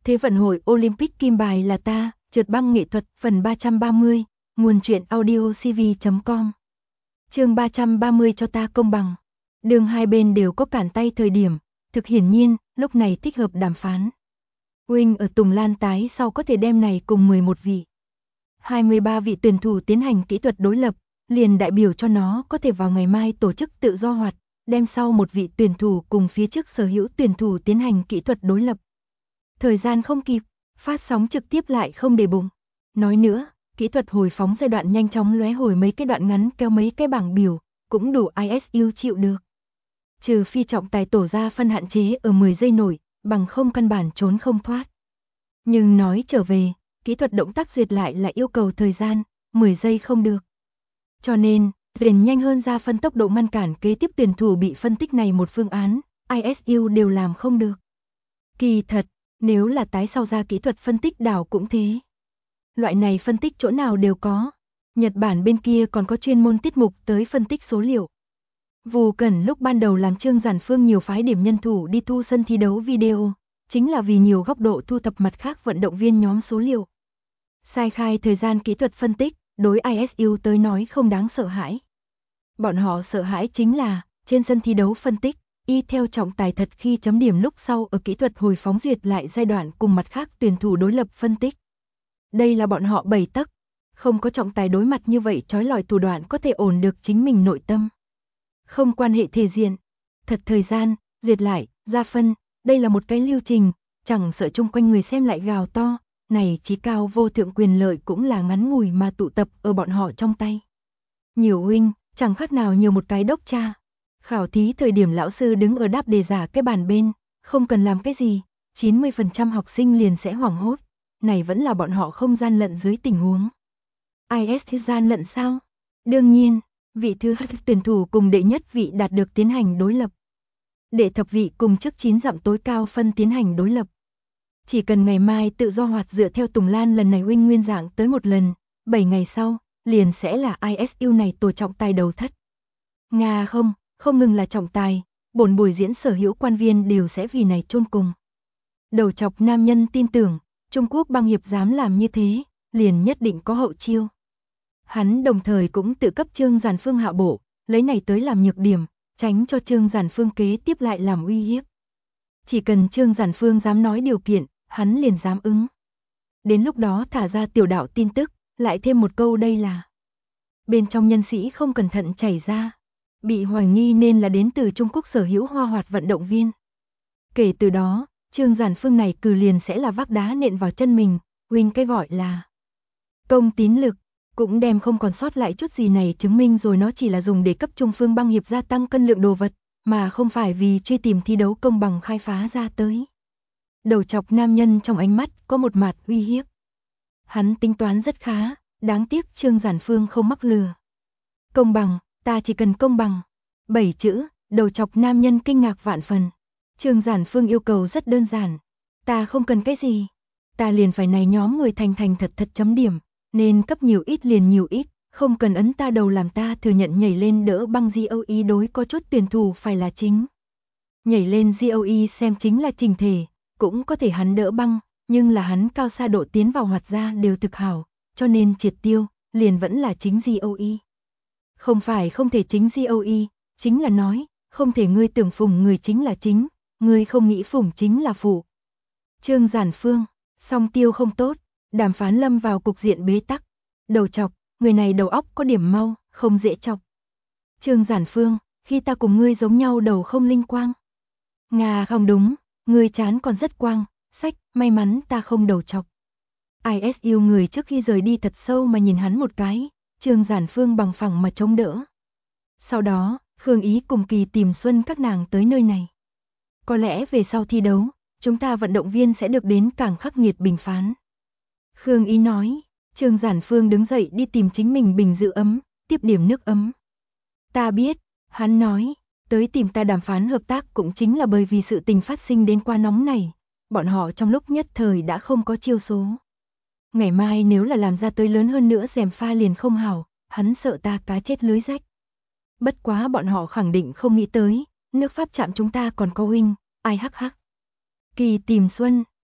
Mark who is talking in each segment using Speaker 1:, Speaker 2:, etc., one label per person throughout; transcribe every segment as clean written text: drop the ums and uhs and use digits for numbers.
Speaker 1: Thế vận hội Olympic kim bài là ta, trượt băng nghệ thuật phần 330, nguồn truyện audiocv.com. Chương 330 cho ta công bằng. Đường hai bên đều có cản tay thời điểm, thực hiển nhiên, lúc này thích hợp đàm phán. Wing ở Tùng Lan tái sau có thể đem này cùng 11 vị. 23 vị tuyển thủ tiến hành kỹ thuật đối lập, liền đại biểu cho nó có thể vào ngày mai tổ chức tự do hoạt, đem sau một vị tuyển thủ cùng phía trước sở hữu tuyển thủ tiến hành kỹ thuật đối lập. Thời gian không kịp, phát sóng trực tiếp lại không để bụng. Nói nữa, kỹ thuật hồi phóng giai đoạn nhanh chóng lóe hồi mấy cái đoạn ngắn kéo mấy cái bảng biểu, cũng đủ ISU chịu được. Trừ phi trọng tài tổ ra phân hạn chế ở 10 giây nổi, bằng không căn bản trốn không thoát. Nhưng nói trở về, kỹ thuật động tác duyệt lại là yêu cầu thời gian, 10 giây không được. Cho nên, liền nhanh hơn ra phân tốc độ ngăn cản kế tiếp tuyển thủ bị phân tích này một phương án, ISU đều làm không được. Kỳ thật, nếu là tái sau ra kỹ thuật phân tích đảo cũng thế. Loại này phân tích chỗ nào đều có. Nhật Bản bên kia còn có chuyên môn tiết mục tới phân tích số liệu. Vu Cẩn lúc ban đầu làm Trương Giản Phương nhiều phái điểm nhân thủ đi thu sân thi đấu video, chính là vì nhiều góc độ thu thập mặt khác vận động viên nhóm số liệu. Sai khai thời gian kỹ thuật phân tích, đối ISU tới nói không đáng sợ hãi. Bọn họ sợ hãi chính là, trên sân thi đấu phân tích, y theo trọng tài thật khi chấm điểm lúc sau ở kỹ thuật hồi phóng duyệt lại giai đoạn cùng mặt khác tuyển thủ đối lập phân tích. Đây là bọn họ 7 tấc, không có trọng tài đối mặt như vậy trói lọi thủ đoạn có thể ổn được chính mình nội tâm. Không quan hệ thể diện, thật thời gian, duyệt lại, ra phân, đây là một cái lưu trình, chẳng sợ chung quanh người xem lại gào to, này chí cao vô thượng quyền lợi cũng là ngắn ngủi mà tụ tập ở bọn họ trong tay. Nhiều huynh, chẳng khác nào nhiều một cái đốc cha. Khảo thí thời điểm lão sư đứng ở đáp đề giả cái bàn bên, không cần làm cái gì, 90% học sinh liền sẽ hoảng hốt. Này vẫn là bọn họ không gian lận dưới tình huống. IS gian lận sao? Đương nhiên, vị thứ hai tuyển thủ cùng đệ nhất vị đạt được tiến hành đối lập. Đệ thập vị cùng trước 9 dặm tối cao phân tiến hành đối lập. Chỉ cần ngày mai tự do hoạt dựa theo Tùng Lan lần này huynh nguyên dạng tới một lần, 7 ngày sau, liền sẽ là ISU này tổ trọng tài đầu thất. Nga không ngừng là trọng tài, bổn buổi diễn sở hữu quan viên đều sẽ vì này chôn cùng. Đầu chọc nam nhân tin tưởng, Trung Quốc băng hiệp dám làm như thế, liền nhất định có hậu chiêu. Hắn đồng thời cũng tự cấp Trương Giản Phương hạ bộ, lấy này tới làm nhược điểm, tránh cho Trương Giản Phương kế tiếp lại làm uy hiếp. Chỉ cần Trương Giản Phương dám nói điều kiện, hắn liền dám ứng. Đến lúc đó thả ra tiểu đạo tin tức, lại thêm một câu đây là bên trong nhân sĩ không cẩn thận chảy ra, bị hoài nghi nên là đến từ Trung Quốc sở hữu hoa hoạt vận động viên. Kể từ đó, Trương Giản Phương này cử liền sẽ là vác đá nện vào chân mình, huynh cái gọi là công tín lực, cũng đem không còn sót lại chút gì này chứng minh rồi nó chỉ là dùng để cấp Trung Phương băng hiệp gia tăng cân lượng đồ vật, mà không phải vì truy tìm thi đấu công bằng khai phá ra tới. Đầu chọc nam nhân trong ánh mắt có một mặt uy hiếp. Hắn tính toán rất khá, đáng tiếc Trương Giản Phương không mắc lừa. Công bằng, ta chỉ cần công bằng. 7 chữ, đầu chọc nam nhân kinh ngạc vạn phần. Trương Giản Phương yêu cầu rất đơn giản. Ta không cần cái gì. Ta liền phải này nhóm người thành thật chấm điểm. Nên cấp nhiều ít liền nhiều ít. Không cần ấn ta đầu làm ta thừa nhận nhảy lên đỡ băng GOE đối có chút tuyển thủ phải là chính. Nhảy lên GOE xem chính là trình thể. Cũng có thể hắn đỡ băng. Nhưng là hắn cao xa độ tiến vào hoạt ra đều thực hảo. Cho nên triệt tiêu, liền vẫn là chính GOE. Không phải không thể chính GOE, chính là nói, không thể ngươi tưởng phủng người chính là chính, ngươi không nghĩ phủng chính là phụ. Trương Giản Phương, song tiêu không tốt, đàm phán lâm vào cục diện bế tắc. Đầu chọc, người này đầu óc có điểm mau, không dễ chọc. Trương Giản Phương, khi ta cùng ngươi giống nhau đầu không linh quang. Nga không đúng, ngươi chán còn rất quang, sách, may mắn ta không đầu chọc. ISU người trước khi rời đi thật sâu mà nhìn hắn một cái, Trương Giản Phương bằng phẳng mà chống đỡ. Sau đó, Khương Ý cùng Kỳ tìm Xuân các nàng tới nơi này. Có lẽ về sau thi đấu, chúng ta vận động viên sẽ được đến càng khắc nghiệt bình phán. Khương Ý nói, Trương Giản Phương đứng dậy đi tìm chính mình bình giữ ấm, tiếp điểm nước ấm. Ta biết, hắn nói, tới tìm ta đàm phán hợp tác cũng chính là bởi vì sự tình phát sinh đến quá nóng này, bọn họ trong lúc nhất thời đã không có chiêu số. Ngày mai nếu là làm ra tới lớn hơn nữa rèm pha liền không hảo, hắn sợ ta cá chết lưới rách. Bất quá bọn họ khẳng định không nghĩ tới, nước Pháp chạm chúng ta còn có huynh, ai hắc hắc. Kỳ tìm Xuân,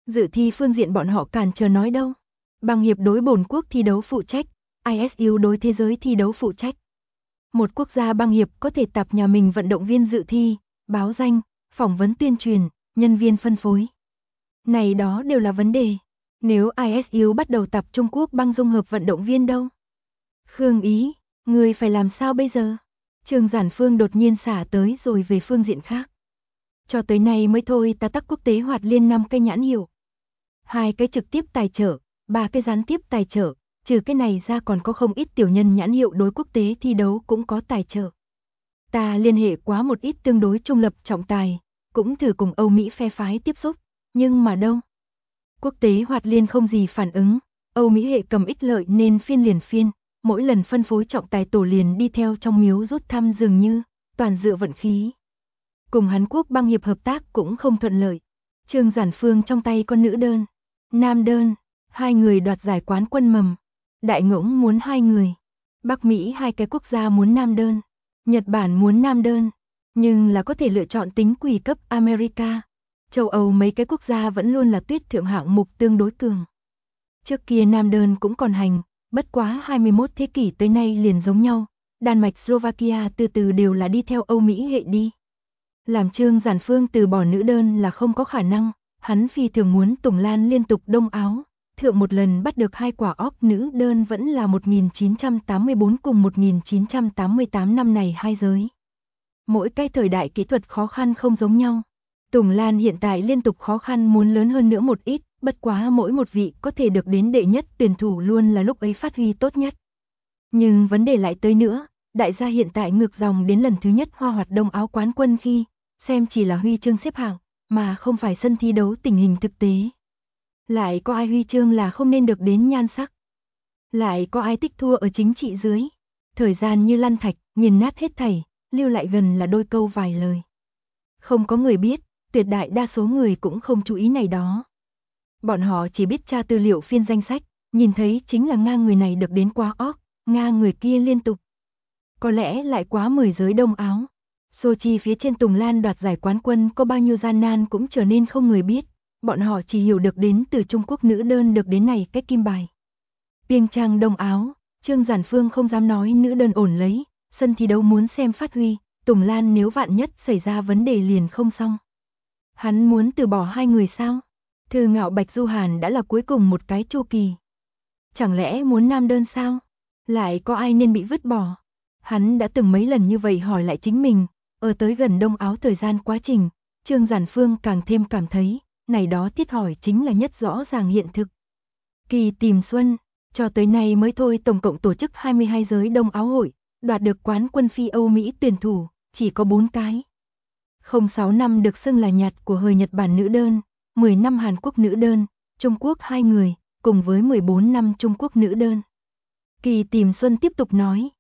Speaker 1: Dự thi phương diện bọn họ cản trở nói đâu. Băng hiệp đối bổn quốc thi đấu phụ trách, ISU đối thế giới thi đấu phụ trách. Một quốc gia băng hiệp có thể tập nhà mình vận động viên dự thi, báo danh, phỏng vấn tuyên truyền, nhân viên phân phối. Này đó đều là vấn đề. Nếu ISU bắt đầu tập Trung Quốc băng dung hợp vận động viên đâu? Khương Ý, người phải làm sao bây giờ? Trương Giản Phương đột nhiên xả tới rồi về phương diện khác. Cho tới nay mới thôi ta tắc quốc tế hoạt liên 5 cái nhãn hiệu. 2 cái trực tiếp tài trợ, 3 cái gián tiếp tài trợ, trừ cái này ra còn có không ít tiểu nhân nhãn hiệu đối quốc tế thi đấu cũng có tài trợ. Ta liên hệ quá một ít tương đối trung lập trọng tài, cũng thử cùng Âu Mỹ phe phái tiếp xúc, nhưng mà đâu. Quốc tế hoạt liên không gì phản ứng, Âu Mỹ hệ cầm ích lợi nên phiên liền phiên, mỗi lần phân phối trọng tài tổ liền đi theo trong miếu rút thăm dường như, toàn dựa vận khí. Cùng Hàn Quốc băng hiệp hợp tác cũng không thuận lợi. Trương Giản Phương trong tay có nữ đơn, nam đơn, 2 người đoạt giải quán quân mầm. Đại Ngỗng muốn 2 người. Bắc Mỹ 2 cái quốc gia muốn nam đơn. Nhật Bản muốn nam đơn. Nhưng là có thể lựa chọn tính quỷ cấp America. Châu Âu mấy cái quốc gia vẫn luôn là tuyết thượng hạng mục tương đối cường. Trước kia nam đơn cũng còn hành, bất quá 21 thế kỷ tới nay liền giống nhau. Đan Mạch, Slovakia từ từ đều là đi theo Âu Mỹ hệ đi. Làm Trương Giản Phương từ bỏ nữ đơn là không có khả năng, hắn phi thường muốn Tùng Lan liên tục đông áo, thượng một lần bắt được 2 quả óc nữ đơn vẫn là 1984 cùng 1988 năm này 2 giới. Mỗi cái thời đại kỹ thuật khó khăn không giống nhau. Tùng Lan hiện tại liên tục khó khăn muốn lớn hơn nữa một ít, bất quá mỗi một vị có thể được đến đệ nhất tuyển thủ luôn là lúc ấy phát huy tốt nhất. Nhưng vấn đề lại tới nữa, đại gia hiện tại ngược dòng đến lần thứ nhất Hoa Hoạt Đông áo quán quân khi, xem chỉ là huy chương xếp hạng, mà không phải sân thi đấu tình hình thực tế. Lại có ai huy chương là không nên được đến nhan sắc. Lại có ai tích thua ở chính trị dưới. Thời gian như lăn thạch, nghiền nát hết thảy, lưu lại gần là đôi câu vài lời. Không có người biết, tuyệt đại đa số người cũng không chú ý này đó. Bọn họ chỉ biết tra tư liệu phiên danh sách, nhìn thấy chính là Nga người này được đến quá óc, Nga người kia liên tục. Có lẽ lại quá 10 giới đông áo. Sochi phía trên Tùng Lan đoạt giải quán quân có bao nhiêu gian nan cũng trở nên không người biết. Bọn họ chỉ hiểu được đến từ Trung Quốc nữ đơn được đến này cách kim bài. Pyeongchang đông áo, Trương Giản Phương không dám nói nữ đơn ổn lấy, sân thi đấu muốn xem phát huy, Tùng Lan nếu vạn nhất xảy ra vấn đề liền không xong. Hắn muốn từ bỏ 2 người sao? Thư Ngạo Bạch Du Hàn đã là cuối cùng một cái chu kỳ. Chẳng lẽ muốn nam đơn sao? Lại có ai nên bị vứt bỏ? Hắn đã từng mấy lần như vậy hỏi lại chính mình, ở tới gần đông áo thời gian quá trình, Trương Giản Phương càng thêm cảm thấy, này đó tiết hỏi chính là nhất rõ ràng hiện thực. Kỳ tìm xuân, cho tới nay mới thôi tổng cộng tổ chức 22 giới đông áo hội, đoạt được quán quân phi Âu Mỹ tuyển thủ, chỉ có 4 cái. 06 năm được xưng là nhặt của hời Nhật Bản nữ đơn, 10 năm Hàn Quốc nữ đơn, Trung Quốc 2 người, cùng với 14 năm Trung Quốc nữ đơn. Kỳ tìm xuân tiếp tục nói,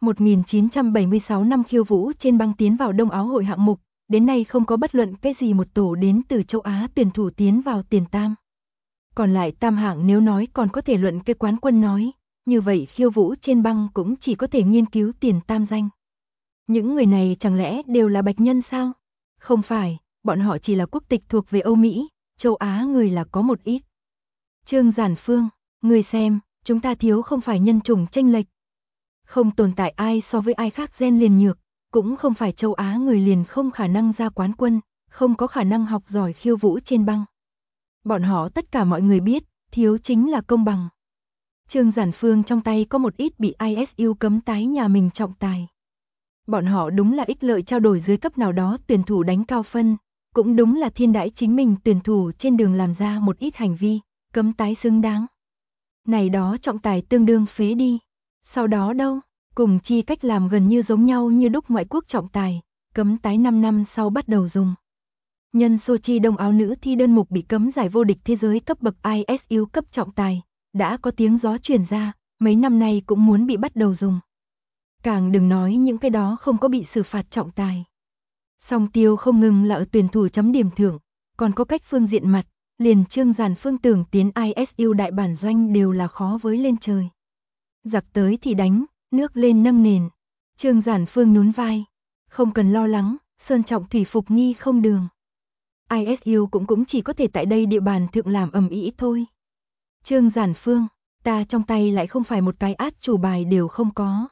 Speaker 1: 1976 năm khiêu vũ trên băng tiến vào đông áo hội hạng mục, đến nay không có bất luận cái gì một tổ đến từ châu Á tuyển thủ tiến vào tiền tam. Còn lại tam hạng nếu nói còn có thể luận cái quán quân nói, như vậy khiêu vũ trên băng cũng chỉ có thể nghiên cứu tiền tam danh. Những người này chẳng lẽ đều là bạch nhân sao? Không phải, bọn họ chỉ là quốc tịch thuộc về Âu Mỹ, châu Á người là có một ít. Trương Giản Phương, người xem, chúng ta thiếu không phải nhân chủng chênh lệch. Không tồn tại ai so với ai khác gen liền nhược, cũng không phải châu Á người liền không khả năng ra quán quân, không có khả năng học giỏi khiêu vũ trên băng. Bọn họ tất cả mọi người biết, thiếu chính là công bằng. Trương Giản Phương trong tay có một ít bị ISU cấm tái nhà mình trọng tài. Bọn họ đúng là ích lợi trao đổi dưới cấp nào đó tuyển thủ đánh cao phân, cũng đúng là thiên đãi chính mình tuyển thủ trên đường làm ra một ít hành vi, cấm tái xứng đáng. Này đó trọng tài tương đương phế đi. Sau đó đâu, cùng chi cách làm gần như giống nhau như đúc ngoại quốc trọng tài, cấm tái 5 năm sau bắt đầu dùng. Nhân Sochi đông áo nữ thi đơn mục bị cấm giải vô địch thế giới cấp bậc ISU cấp trọng tài, đã có tiếng gió truyền ra, mấy năm nay cũng muốn bị bắt đầu dùng. Càng đừng nói những cái đó không có bị xử phạt trọng tài. Song tiêu không ngừng là ở tuyển thủ chấm điểm thưởng, còn có cách phương diện mặt, liền Trương Giản Phương tưởng tiến ISU đại bản doanh đều là khó với lên trời. Giặc tới thì đánh, nước lên nâng nền. Trương Giản Phương nhún vai, không cần lo lắng, sơn trọng thủy phục nghi không đường. ISU cũng chỉ có thể tại đây địa bàn thượng làm ầm ĩ thôi. Trương Giản Phương, ta trong tay lại không phải một cái át chủ bài đều không có.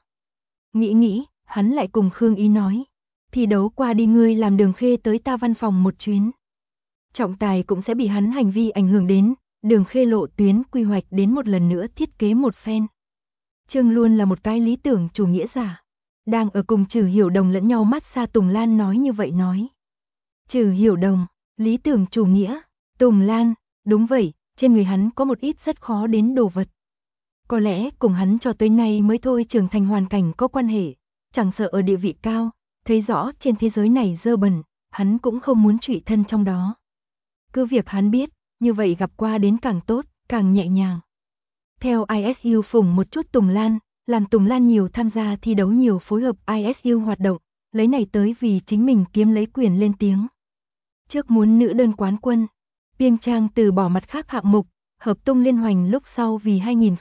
Speaker 1: Nghĩ, hắn lại cùng Khương Ý nói, thi đấu qua đi ngươi làm Đường Khê tới ta văn phòng một chuyến. Trọng tài cũng sẽ bị hắn hành vi ảnh hưởng đến, Đường Khê lộ tuyến quy hoạch đến một lần nữa thiết kế một phen. Trương luôn là một cái lý tưởng chủ nghĩa giả. Đang ở cùng Trử Hiểu Đồng lẫn nhau mát xa, Tùng Lan nói như vậy nói. Trử Hiểu Đồng, lý tưởng chủ nghĩa, Tùng Lan, đúng vậy, trên người hắn có một ít rất khó đến đồ vật. Có lẽ cùng hắn cho tới nay mới thôi trưởng thành hoàn cảnh có quan hệ, chẳng sợ ở địa vị cao, thấy rõ trên thế giới này dơ bẩn, hắn cũng không muốn trụy thân trong đó. Cứ việc hắn biết, như vậy gặp qua đến càng tốt, càng nhẹ nhàng. Theo ISU phủng một chút Tùng Lan, làm Tùng Lan nhiều tham gia thi đấu, nhiều phối hợp ISU hoạt động, lấy này tới vì chính mình kiếm lấy quyền lên tiếng. Trước muốn nữ đơn quán quân, Piêng Trang từ bỏ mặt khác hạng mục, hợp tung liên hoành lúc sau vì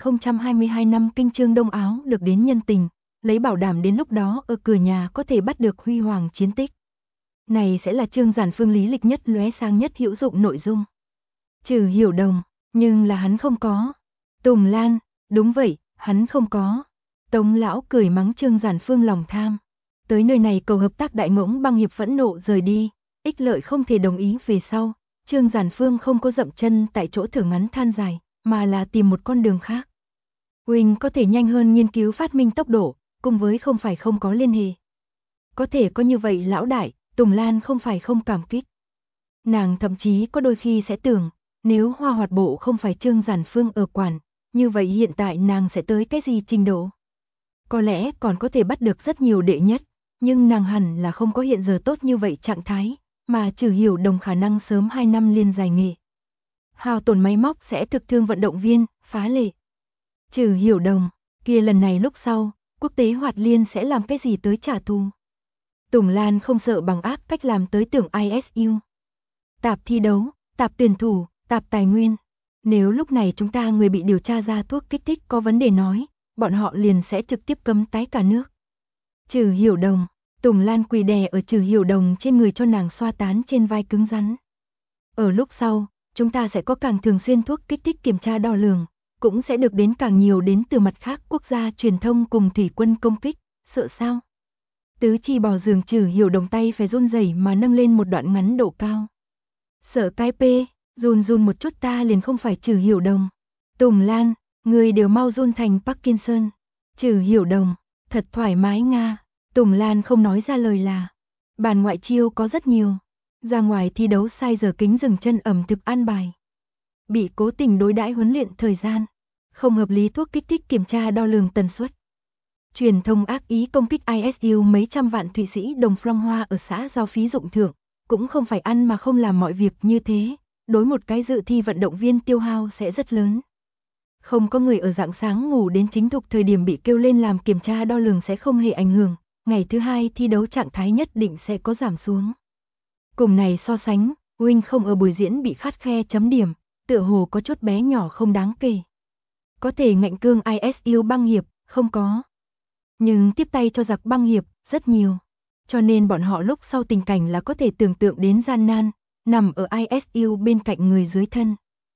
Speaker 1: 2022 năm Kinh Chương Đông Áo được đến nhân tình, lấy bảo đảm đến lúc đó ở cửa nhà có thể bắt được huy hoàng chiến tích. Này sẽ là Trương Giản Phương lý lịch nhất lóe sáng nhất hữu dụng nội dung. Trừ Hiểu Đồng, nhưng là hắn không có. Tùng Lan, đúng vậy, hắn không có. Tống lão cười mắng Trương Giản Phương lòng tham. Tới nơi này cầu hợp tác Đại Ngỗng Băng Hiệp phẫn nộ rời đi, ích lợi không thể đồng ý về sau. Trương Giản Phương không có dậm chân tại chỗ thở ngắn than dài, mà là tìm một con đường khác. Huynh có thể nhanh hơn nghiên cứu phát minh tốc độ, cùng với không phải không có liên hệ. Có thể có như vậy lão đại, Tùng Lan không phải không cảm kích. Nàng thậm chí có đôi khi sẽ tưởng, nếu Hoa Hoạt Bộ không phải Trương Giản Phương ở quản, như vậy hiện tại nàng sẽ tới cái gì trình độ? Có lẽ còn có thể bắt được rất nhiều đệ nhất, nhưng nàng hẳn là không có hiện giờ tốt như vậy trạng thái, mà Trừ Hiểu Đồng khả năng sớm 2 năm liên dài nghề. Hao tổn máy móc sẽ thực thương vận động viên, phá lệ. Trừ Hiểu Đồng, kia lần này lúc sau, quốc tế hoạt liên sẽ làm cái gì tới trả thù? Tùng Lan không sợ bằng ác cách làm tới tưởng ISU. Tạp thi đấu, tạp tuyển thủ, tạp tài nguyên. Nếu lúc này chúng ta người bị điều tra ra thuốc kích thích có vấn đề nói, bọn họ liền sẽ trực tiếp cấm tái cả nước. Trừ Hiểu Đồng, Tùng Lan quỳ đè ở Trừ Hiểu Đồng trên người cho nàng xoa tán trên vai cứng rắn. Ở lúc sau, chúng ta sẽ có càng thường xuyên thuốc kích thích kiểm tra đo lường, cũng sẽ được đến càng nhiều đến từ mặt khác quốc gia truyền thông cùng thủy quân công kích, sợ sao? Tứ chi bò giường Trừ Hiểu Đồng tay phải run rẩy mà nâng lên một đoạn ngắn độ cao. Sợ cái pê, run một chút ta liền không phải Trừ Hiểu Đồng. Tùng Lan, người đều mau run thành Parkinson. Trừ Hiểu Đồng, thật thoải mái nga. Tùng Lan không nói ra lời là. Bàn ngoại chiêu có rất nhiều. Ra ngoài thi đấu sai giờ kính dừng chân ẩm thực an bài. Bị cố tình đối đãi huấn luyện thời gian. Không hợp lý thuốc kích thích kiểm tra đo lường tần suất. Truyền thông ác ý công kích ISU mấy trăm vạn Thụy Sĩ đồng franc hoa ở xã giao phí dụng thưởng. Cũng không phải ăn mà không làm mọi việc như thế. Đối một cái dự thi vận động viên tiêu hao sẽ rất lớn. Không có người ở rạng sáng ngủ đến chính thục thời điểm bị kêu lên làm kiểm tra đo lường sẽ không hề ảnh hưởng. Ngày thứ hai thi đấu trạng thái nhất định sẽ có giảm xuống. Cùng này so sánh, Wing không ở buổi diễn bị khắt khe chấm điểm, tựa hồ có chút bé nhỏ không đáng kể. Có thể ngạnh cương ISU băng hiệp, không có. Nhưng tiếp tay cho giặc băng hiệp, rất nhiều. Cho nên bọn họ lúc sau tình cảnh là có thể tưởng tượng đến gian nan, nằm ở ISU bên cạnh người dưới thân.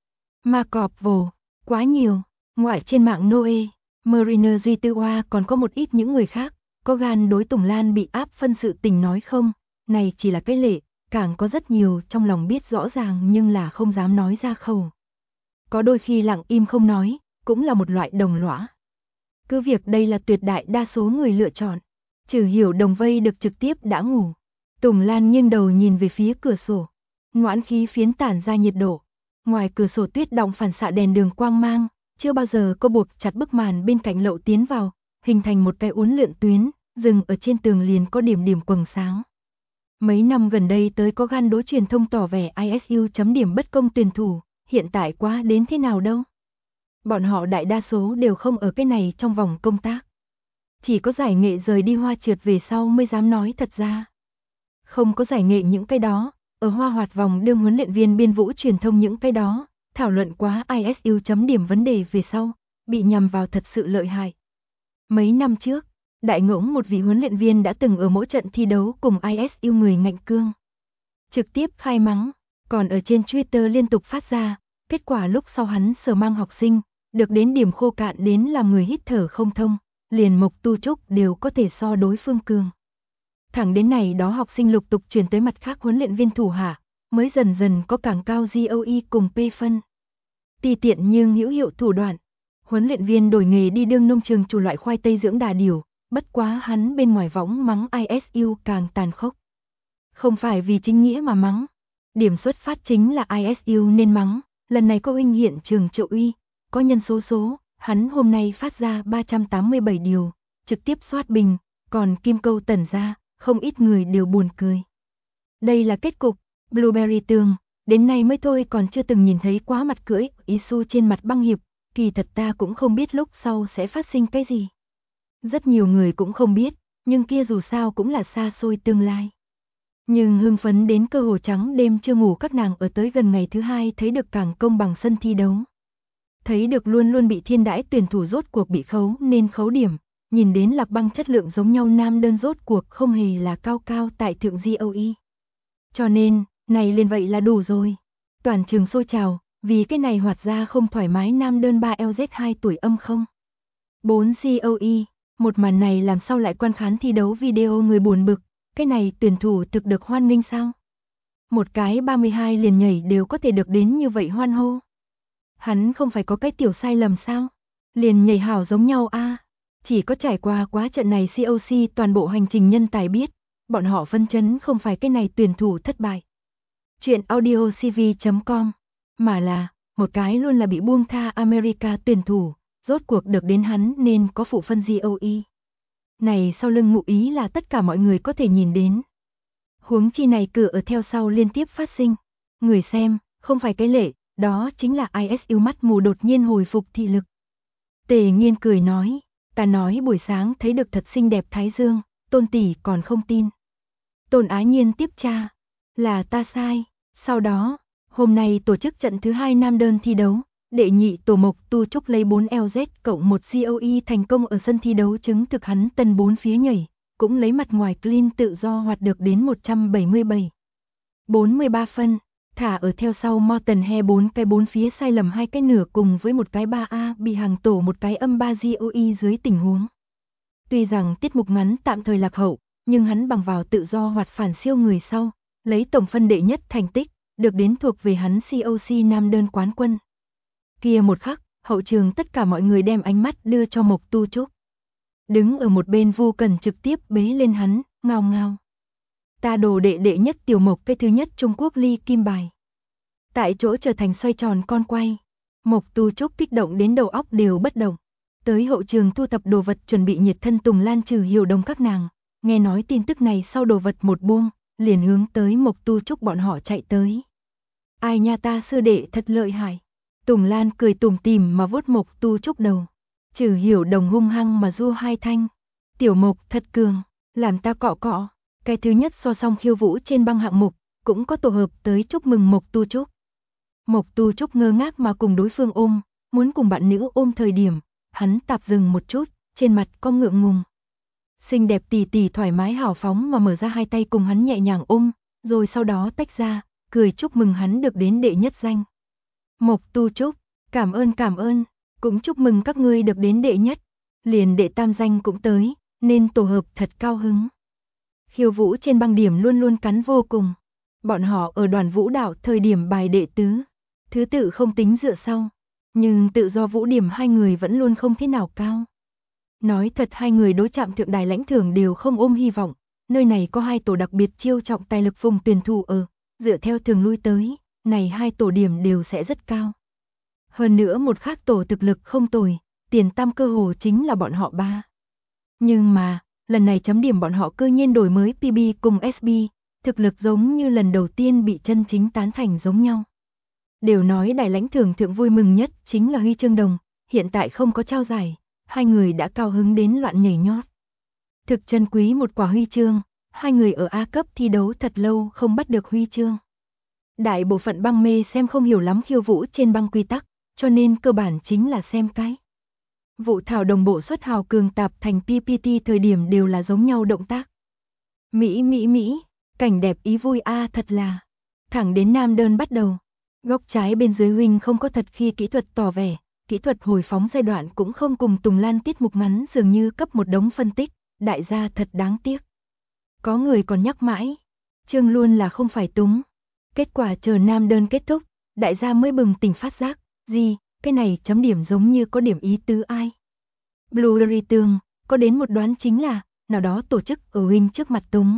Speaker 1: Mà cọp vồ, quá nhiều, ngoại trên mạng Noe, Mariner Duy Tư Hoa còn có một ít những người khác, có gan đối Tùng Lan bị áp phân sự tình nói không, này chỉ là cái lệ, càng có rất nhiều trong lòng biết rõ ràng nhưng là không dám nói ra khẩu. Có đôi khi lặng im không nói, cũng là một loại đồng lõa. Cứ việc đây là tuyệt đại đa số người lựa chọn, Trừ Hiểu Đồng vây được trực tiếp đã ngủ. Tùng Lan nghiêng đầu nhìn về phía cửa sổ, ngoãn khí phiến tản ra nhiệt độ. Ngoài cửa sổ tuyết động phản xạ đèn đường quang mang, chưa bao giờ có buộc chặt bức màn bên cạnh lậu tiến vào, hình thành một cái uốn lượn tuyến, dừng ở trên tường liền có điểm điểm quầng sáng. Mấy năm gần đây tới có gan đối truyền thông tỏ vẻ ISU chấm điểm bất công tuyển thủ, hiện tại quá đến thế nào đâu. Bọn họ đại đa số đều không ở cái này trong vòng công tác. Chỉ có giải nghệ rời đi Hoa Trượt về sau mới dám nói thật ra. Không có giải nghệ những cái đó, ở Hoa Hoạt vòng đương huấn luyện viên biên vũ truyền thông những cái đó, thảo luận quá ISU chấm điểm vấn đề về sau, bị nhằm vào thật sự lợi hại. Mấy năm trước, Đại Ngỗng một vị huấn luyện viên đã từng ở mỗi trận thi đấu cùng ISU người ngạnh cương. Trực tiếp khai mắng, còn ở trên Twitter liên tục phát ra, kết quả lúc sau hắn sờ mang học sinh, được đến điểm khô cạn đến làm người hít thở không thông, liền Mộc Tu Trúc đều có thể so đối phương cường. Thẳng đến này đó học sinh lục tục chuyển tới mặt khác huấn luyện viên thủ hạ, mới dần dần có càng cao GOE cùng P phân. Ti tiện nhưng hữu hiệu thủ đoạn. Huấn luyện viên đổi nghề đi đương nông trường chủ loại khoai tây dưỡng đà điểu, bất quá hắn bên ngoài võng mắng ISU càng tàn khốc. Không phải vì chính nghĩa mà mắng. Điểm xuất phát chính là ISU nên mắng, lần này có huynh hiện trường triệu uy, có nhân số, hắn hôm nay phát ra 387 điều, trực tiếp soát bình, còn kim câu tẩn ra, không ít người đều buồn cười. Đây là kết cục, Blueberry tường, đến nay mới thôi còn chưa từng nhìn thấy quá mặt cưỡi Isu trên mặt băng hiệp, kỳ thật ta cũng không biết lúc sau sẽ phát sinh cái gì. Rất nhiều người cũng không biết, nhưng kia dù sao cũng là xa xôi tương lai. Nhưng hưng phấn đến cơ hồ trắng đêm chưa ngủ các nàng ở tới gần ngày thứ hai thấy được càng công bằng sân thi đấu. Thấy được luôn luôn bị thiên đãi tuyển thủ rốt cuộc bị khấu nên khấu điểm, nhìn đến lạc băng chất lượng giống nhau nam đơn rốt cuộc không hề là cao cao tại thượng GOE. Cho nên, này liền vậy là đủ rồi. Toàn trường sôi trào, vì cái này hoạt ra không thoải mái nam đơn 3LZ 2 tuổi âm không. 4 GOE, một màn này làm sao lại quan khán thi đấu video người buồn bực, cái này tuyển thủ thực được hoan nghênh sao? Một cái 32 liền nhảy đều có thể được đến như vậy hoan hô. Hắn không phải có cái tiểu sai lầm sao? Liền nhảy hảo giống nhau a. Chỉ có trải qua quá trận này COC toàn bộ hành trình nhân tài biết, bọn họ phân chấn không phải cái này tuyển thủ thất bại. Chuyện audiocv.com, mà là một cái luôn là bị buông tha America tuyển thủ, rốt cuộc được đến hắn nên có phụ phân GOE. Này sau lưng ngụ ý là tất cả mọi người có thể nhìn đến. Huống chi này cửa ở theo sau liên tiếp phát sinh. Người xem, không phải cái lệ, đó chính là ISU mắt mù đột nhiên hồi phục thị lực. Tề Nghiên cười nói, ta nói buổi sáng thấy được thật xinh đẹp thái dương, Tôn tỷ còn không tin. Tôn Ái Nhiên tiếp tra, là ta sai. Sau đó, hôm nay tổ chức trận thứ 2 nam đơn thi đấu, đệ nhị tổ Mộc Tu Trúc lấy 4LZ cộng 1 GOE thành công ở sân thi đấu chứng thực hắn tân 4 phía nhảy, cũng lấy mặt ngoài clean tự do hoạt được đến 177. 43 phân, thả ở theo sau Morton He 4 cái 4 phía sai lầm 2 cái nửa cùng với một cái 3A bị hàng tổ một cái âm 3 GOE dưới tình huống. Tuy rằng tiết mục ngắn tạm thời lạc hậu, nhưng hắn bằng vào tự do hoạt phản siêu người sau, lấy tổng phân đệ nhất thành tích, được đến thuộc về hắn COC nam đơn quán quân. Kia một khắc, hậu trường tất cả mọi người đem ánh mắt đưa cho Mộc Tu Trúc. Đứng ở một bên Vu Cần trực tiếp bế lên hắn, ngao ngao. Ta đồ đệ nhất tiểu Mộc cái thứ nhất Trung Quốc ly kim bài. Tại chỗ trở thành xoay tròn con quay. Mộc Tu Trúc kích động đến đầu óc đều bất động. Tới hậu trường thu thập đồ vật chuẩn bị nhiệt thân Tùng Lan trừ hiểu đồng các nàng. Nghe nói tin tức này sau đồ vật một buông, liền hướng tới Mộc Tu Trúc bọn họ chạy tới. Ai nha ta sư đệ thật lợi hại. Tùng Lan cười tủm tỉm mà vuốt Mộc Tu Trúc đầu. Trừ hiểu đồng hung hăng mà du hai thanh. Tiểu Mộc thật cường, làm ta cọ cọ. Cái thứ nhất so song khiêu vũ trên băng hạng mục, cũng có tổ hợp tới chúc mừng Mộc Tu Trúc. Mộc Tu Trúc ngơ ngác mà cùng đối phương ôm, muốn cùng bạn nữ ôm thời điểm, hắn tạp dừng một chút, trên mặt có ngượng ngùng. Xinh đẹp tỷ tỷ thoải mái hào phóng mà mở ra hai tay cùng hắn nhẹ nhàng ôm, rồi sau đó tách ra, cười chúc mừng hắn được đến đệ nhất danh. Mộc Tu Trúc, cảm ơn, cũng chúc mừng các ngươi được đến đệ nhất, liền đệ tam danh cũng tới, nên tổ hợp thật cao hứng. Khiêu vũ trên băng điểm luôn luôn cắn vô cùng. Bọn họ ở đoàn vũ đạo thời điểm bài đệ tứ, thứ tự không tính dựa sau, nhưng tự do vũ điểm hai người vẫn luôn không thế nào cao. Nói thật hai người đối chạm thượng đài lãnh thưởng đều không ôm hy vọng, nơi này có hai tổ đặc biệt chiêu trọng tài lực vùng tuyển thủ ở, dựa theo thường lui tới, này hai tổ điểm đều sẽ rất cao. Hơn nữa một khác tổ thực lực không tồi, tiền tam cơ hồ chính là bọn họ ba. Nhưng mà, lần này chấm điểm bọn họ cơ nhiên đổi mới PB cùng SB, thực lực giống như lần đầu tiên bị chân chính tán thành giống nhau. Đều nói đại lãnh thưởng thượng vui mừng nhất chính là huy chương đồng, hiện tại không có trao giải, hai người đã cao hứng đến loạn nhảy nhót. Thực chân quý một quả huy chương, hai người ở A cấp thi đấu thật lâu không bắt được huy chương. Đại bộ phận băng mê xem không hiểu lắm khiêu vũ trên băng quy tắc, cho nên cơ bản chính là xem cái. Vụ thảo đồng bộ xuất hào cường tạp thành PPT thời điểm đều là giống nhau động tác. Mỹ, cảnh đẹp ý vui a thật là. thẳng đến nam đơn bắt đầu. Góc trái bên dưới wing không có thật khi kỹ thuật tỏ vẻ, kỹ thuật hồi phóng giai đoạn cũng không cùng Tùng Lan tiết mục ngắn dường như cấp một đống phân tích, đại gia thật đáng tiếc. Có người còn nhắc mãi, Trương luôn là không phải túng. Kết quả chờ nam đơn kết thúc, đại gia mới bừng tỉnh phát giác, gì, cái này chấm điểm giống như có điểm ý tứ ai. Blueberry Tường, có đến một đoán chính là, nào đó tổ chức ở wing trước mặt túng.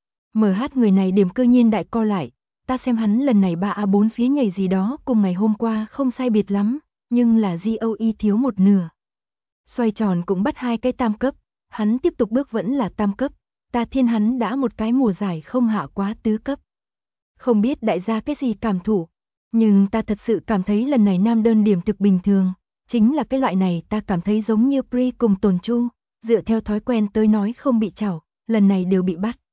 Speaker 1: MH người này điểm cơ nhiên đại co lại, ta xem hắn lần này 3A4 phía nhảy gì đó cùng ngày hôm qua không sai biệt lắm, nhưng là GOE thiếu một nửa. Xoay tròn cũng bắt 2 cái tam cấp, hắn tiếp tục bước vẫn là tam cấp, ta thiên hắn đã một cái mùa giải không hạ quá tứ cấp. Không biết đại gia cái gì cảm thụ, nhưng ta thật sự cảm thấy lần này nam đơn điểm thực bình thường, chính là cái loại này ta cảm thấy giống như Pri cùng Tồn Chu, dựa theo thói quen tới nói không bị chảo, lần này đều bị bắt.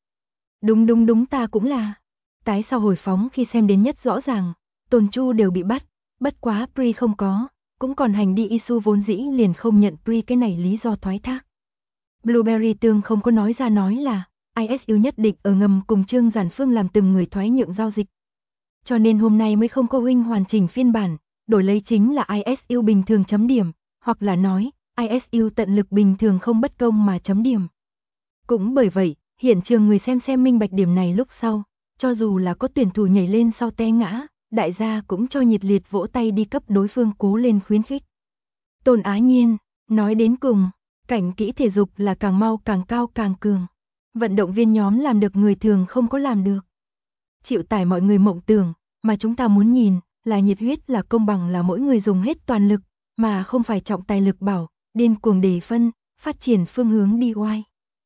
Speaker 1: Đúng ta cũng là. Tái sau hồi phóng khi xem đến nhất rõ ràng, Tồn Chu đều bị bắt, bất quá Pri không có, cũng còn hành đi Isu vốn dĩ liền không nhận Pri cái này lý do thoái thác. Blueberry Tương không có nói ra nói là, ISU nhất định ở ngầm cùng Trương Giản Phương làm từng người thoái nhượng giao dịch. Cho nên hôm nay mới không có wing hoàn chỉnh phiên bản, đổi lấy chính là ISU bình thường chấm điểm, hoặc là nói, ISU tận lực bình thường không bất công mà chấm điểm. Cũng bởi vậy, hiện trường người xem minh bạch điểm này lúc sau, cho dù là có tuyển thủ nhảy lên sau té ngã, đại gia cũng cho nhiệt liệt vỗ tay đi cấp đối phương cố lên khuyến khích. Tôn Á Nhiên, nói đến cùng, cảnh kỹ thể dục là càng mau càng cao càng cường. Vận động viên nhóm làm được người thường không có làm được. Chịu tải mọi người mộng tưởng, mà chúng ta muốn nhìn, là nhiệt huyết là công bằng là mỗi người dùng hết toàn lực, mà không phải trọng tài lực bảo, điên cuồng đề phân, phát triển phương hướng đi oai.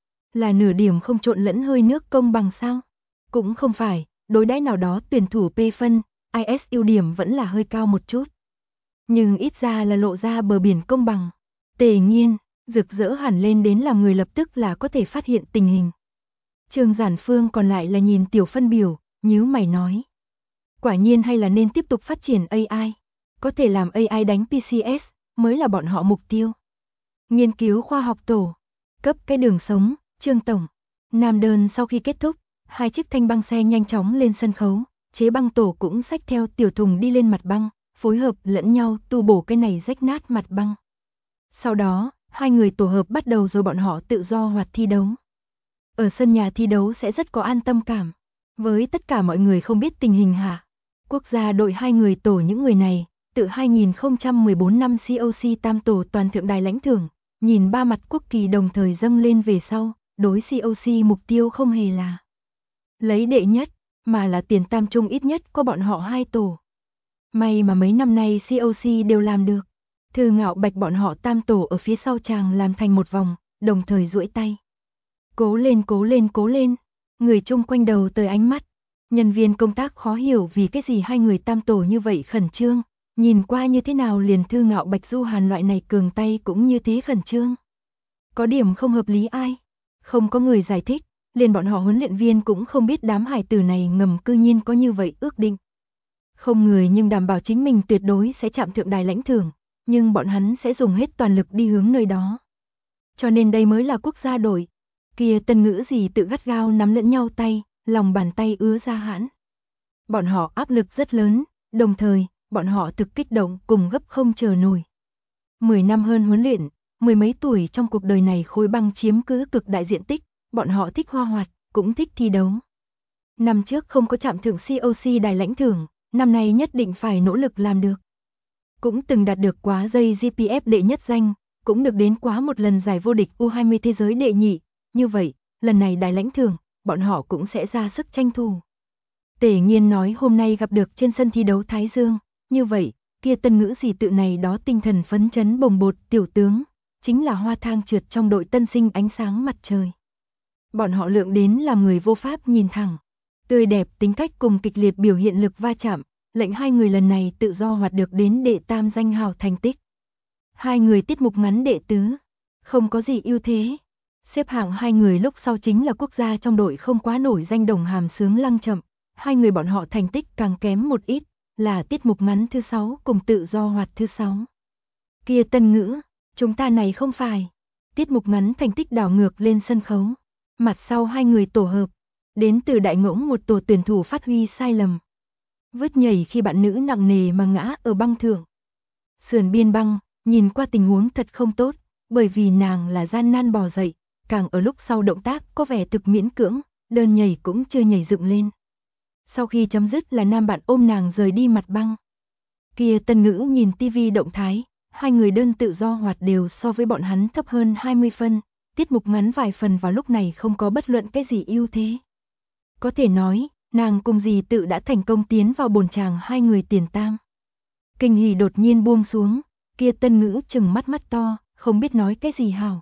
Speaker 1: Là nửa điểm không trộn lẫn hơi nước công bằng sao? Cũng không phải, đối đãi nào đó tuyển thủ P phân, ISU điểm vẫn là hơi cao một chút. Nhưng ít ra là lộ ra bờ biển công bằng. Tề Nghiên, rực rỡ hẳn lên đến làm người lập tức là có thể phát hiện tình hình. Trương Giản Phương còn lại là nhìn tiểu phân biểu, nhíu mày nói. Quả nhiên hay là nên tiếp tục phát triển AI. Có thể làm AI đánh PCS, mới là bọn họ mục tiêu. Nghiên cứu khoa học tổ, cấp cái đường sống, Trương Tổng. Nam đơn sau khi kết thúc, 2 chiếc thanh băng xe nhanh chóng lên sân khấu, chế băng tổ cũng xách theo tiểu thùng đi lên mặt băng, phối hợp lẫn nhau tu bổ cái này rách nát mặt băng. Sau đó, 2 người tổ hợp bắt đầu rồi bọn họ tự do hoạt thi đấu. Ở sân nhà thi đấu sẽ rất có an tâm cảm. Với tất cả mọi người không biết tình hình hạ, quốc gia đội 2 người tổ những người này, tự 2014 năm COC tam tổ toàn thượng đài lãnh thưởng, nhìn 3 mặt quốc kỳ đồng thời dâng lên về sau, đối COC mục tiêu không hề là lấy đệ nhất, mà là tiền tam trung ít nhất có bọn họ 2 tổ. May mà mấy năm nay COC đều làm được. Thư Ngạo Bạch bọn họ tam tổ ở phía sau chàng làm thành một vòng, đồng thời duỗi tay. Cố lên cố lên cố lên, người chung quanh đầu tới ánh mắt. Nhân viên công tác khó hiểu vì cái gì 2 người tam tổ như vậy khẩn trương, nhìn qua như thế nào liền Thư Ngạo Bạch Du Hàn loại này cường tay cũng như thế khẩn trương. Có điểm không hợp lý ai? Không có người giải thích, liền bọn họ huấn luyện viên cũng không biết đám hải tử này ngầm cư nhiên có như vậy ước định. Không người nhưng đảm bảo chính mình tuyệt đối sẽ chạm thượng đài lãnh thưởng, nhưng bọn hắn sẽ dùng hết toàn lực đi hướng nơi đó. Cho nên đây mới là quốc gia đội. Kia Tân Ngữ gì tự gắt gao nắm lẫn nhau tay, lòng bàn tay ứa ra hãn. Bọn họ áp lực rất lớn, đồng thời, bọn họ thực kích động cùng gấp không chờ nổi. 10 năm hơn huấn luyện, 10 mấy tuổi trong cuộc đời này khối băng chiếm cứ cực đại diện tích, bọn họ thích hoa hoạt, cũng thích thi đấu. Năm trước không có chạm thượng COC đài lãnh thưởng, năm nay nhất định phải nỗ lực làm được. Cũng từng đạt được quá dây GPF đệ nhất danh, cũng được đến quá một lần giải vô địch U20 thế giới đệ nhị, như vậy, lần này đài lãnh thưởng, bọn họ cũng sẽ ra sức tranh thủ. Tề Nghiên nói hôm nay gặp được trên sân thi đấu Thái Dương, như vậy, kia Tân Ngữ gì tự này đó tinh thần phấn chấn bồng bột tiểu tướng, chính là hoa thang trượt trong đội tân sinh ánh sáng mặt trời. Bọn họ lượng đến làm người vô pháp nhìn thẳng, tươi đẹp tính cách cùng kịch liệt biểu hiện lực va chạm, lệnh 2 người lần này tự do hoạt được đến đệ tam danh hào thành tích. 2 người tiết mục ngắn đệ tứ, không có gì ưu thế. Xếp hạng 2 người lúc sau chính là quốc gia trong đội không quá nổi danh Đồng Hàm Sướng Lăng Chậm, 2 người bọn họ thành tích càng kém một ít, là tiết mục ngắn thứ 6 cùng tự do hoạt thứ 6. Kia Tân Ngữ, chúng ta này không phải. Tiết mục ngắn thành tích đảo ngược lên sân khấu, mặt sau 2 người tổ hợp, đến từ Đại Ngỗng một tổ tuyển thủ phát huy sai lầm, vứt nhảy khi bạn nữ nặng nề mà ngã ở băng thượng. Sườn biên băng, nhìn qua tình huống thật không tốt, bởi vì nàng là gian nan bò dậy, càng ở lúc sau động tác có vẻ thực miễn cưỡng, đơn nhảy cũng chưa nhảy dựng lên. Sau khi chấm dứt là nam bạn ôm nàng rời đi mặt băng. Kia Tân Ngữ nhìn tivi động thái, hai người đơn tự do hoạt đều so với bọn hắn thấp hơn 20 phân, tiết mục ngắn vài phần vào lúc này không có bất luận cái gì ưu thế. Có thể nói, nàng cùng dì tự đã thành công tiến vào bồn chàng hai người tiền tam. Kinh hỉ đột nhiên buông xuống, kia Tân Ngữ chừng mắt mắt to, không biết nói cái gì hảo.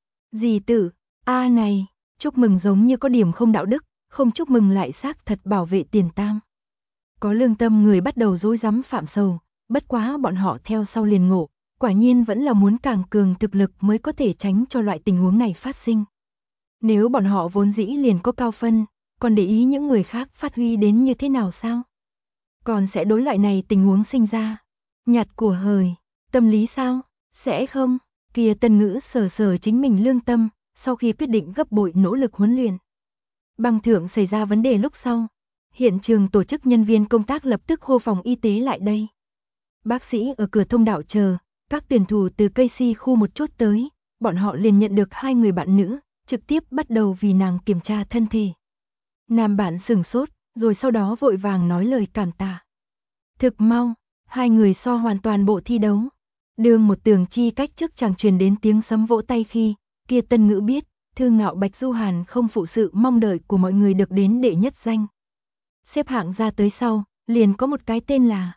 Speaker 1: Dì tự, này, chúc mừng giống như có điểm không đạo đức, không chúc mừng lại xác thật bảo vệ tiền tam. Có lương tâm người bắt đầu dối rắm phạm sầu, bất quá bọn họ theo sau liền ngộ, quả nhiên vẫn là muốn càng cường thực lực mới có thể tránh cho loại tình huống này phát sinh. Nếu bọn họ vốn dĩ liền có cao phân, còn để ý những người khác phát huy đến như thế nào sao? Còn sẽ đối loại này tình huống sinh ra, nhạt của hời, tâm lý sao? Sẽ không, kia Tân Ngữ sờ sờ chính mình lương tâm, sau khi quyết định gấp bội nỗ lực huấn luyện. Băng thượng xảy ra vấn đề lúc sau, hiện trường tổ chức nhân viên công tác lập tức hô phòng y tế lại đây. Bác sĩ ở cửa thông đạo chờ, các tuyển thủ từ cây si khu một chút tới, bọn họ liền nhận được hai người bạn nữ, trực tiếp bắt đầu vì nàng kiểm tra thân thể. Nam bạn sửng sốt, rồi sau đó vội vàng nói lời cảm tạ. Thực mau, hai người so hoàn toàn bộ thi đấu. Đương một tường chi cách trước chàng truyền đến tiếng sấm vỗ tay khi, kia Tân Ngữ biết, Thư Ngạo Bạch Du Hàn không phụ sự mong đợi của mọi người được đến đệ nhất danh. Xếp hạng ra tới sau, liền có một cái tên là.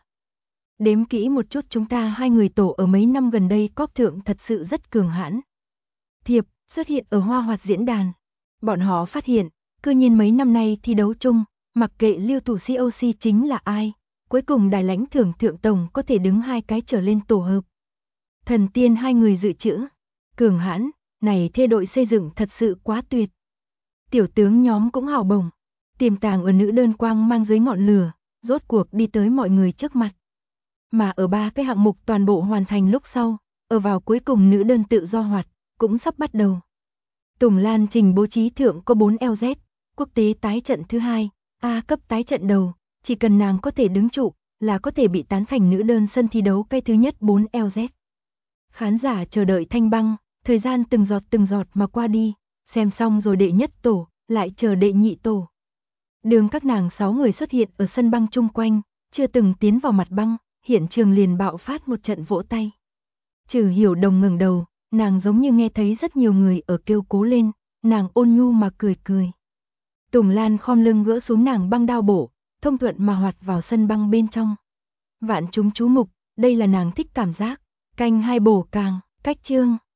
Speaker 1: Đếm kỹ một chút, chúng ta hai người tổ ở mấy năm gần đây cóc thượng thật sự rất cường hãn. Thiệp xuất hiện ở Hoa Hoạt diễn đàn. Bọn họ phát hiện, cư nhiên mấy năm nay thi đấu chung, mặc kệ lưu thủ COC chính là ai, cuối cùng đài lãnh thưởng thượng tổng có thể đứng hai cái trở lên tổ hợp. Thần tiên hai người dự trữ, cường hãn, này thê đội xây dựng thật sự quá tuyệt. Tiểu tướng nhóm cũng hào bổng, tiềm tàng ở nữ đơn quang mang dưới ngọn lửa, rốt cuộc đi tới mọi người trước mặt. Mà ở ba cái hạng mục toàn bộ hoàn thành lúc sau, ở vào cuối cùng nữ đơn tự do hoạt, cũng sắp bắt đầu. Tùng Lan Trình bố trí thượng có 4 LZ, quốc tế tái trận thứ hai, A cấp tái trận đầu, chỉ cần nàng có thể đứng trụ, là có thể bị tán thành nữ đơn sân thi đấu cái thứ nhất 4 LZ. Khán giả chờ đợi thanh băng, thời gian từng giọt mà qua đi, xem xong rồi đệ nhất tổ, lại chờ đệ nhị tổ. Đường các nàng 6 người xuất hiện ở sân băng chung quanh, chưa từng tiến vào mặt băng, hiện trường liền bạo phát một trận vỗ tay. Trừ Hiểu Đồng ngẩng đầu, nàng giống như nghe thấy rất nhiều người ở kêu cố lên, nàng ôn nhu mà cười cười. Tùng Lan khom lưng gỡ xuống nàng băng đao bổ, thông thuận mà hoạt vào sân băng bên trong. Vạn chúng chú mục, đây là nàng thích cảm giác, canh hai bổ càng, cách chương.